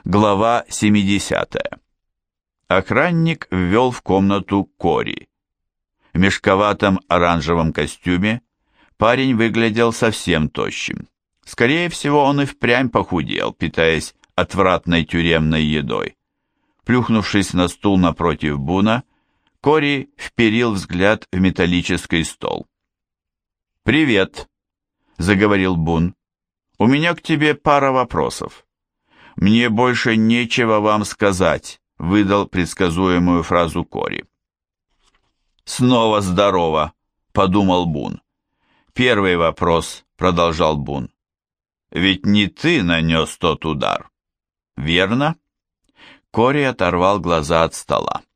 Глава 70. Охранник ввел в комнату Кори. В мешковатом оранжевом костюме парень выглядел совсем тощим. Скорее всего, он и впрямь похудел, питаясь отвратной тюремной едой. Плюхнувшись на стул напротив Буна, Кори вперил взгляд в металлический стол. «Привет», — заговорил Бун. «У меня к тебе пара вопросов». «Мне больше нечего вам сказать», — выдал предсказуемую фразу Кори. «Снова здорово», — подумал Бун. «Первый вопрос», — продолжал Бун. «Ведь не ты нанес тот удар, верно?» Кори оторвал глаза от стола.